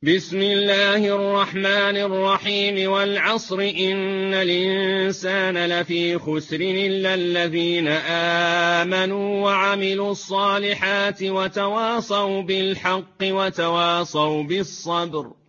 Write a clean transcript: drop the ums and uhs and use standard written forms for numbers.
بسم الله الرحمن الرحيم والعصر إن الإنسان لفي خسر إلا الذين آمنوا وعملوا الصالحات وتواصوا بالحق وتواصوا بالصبر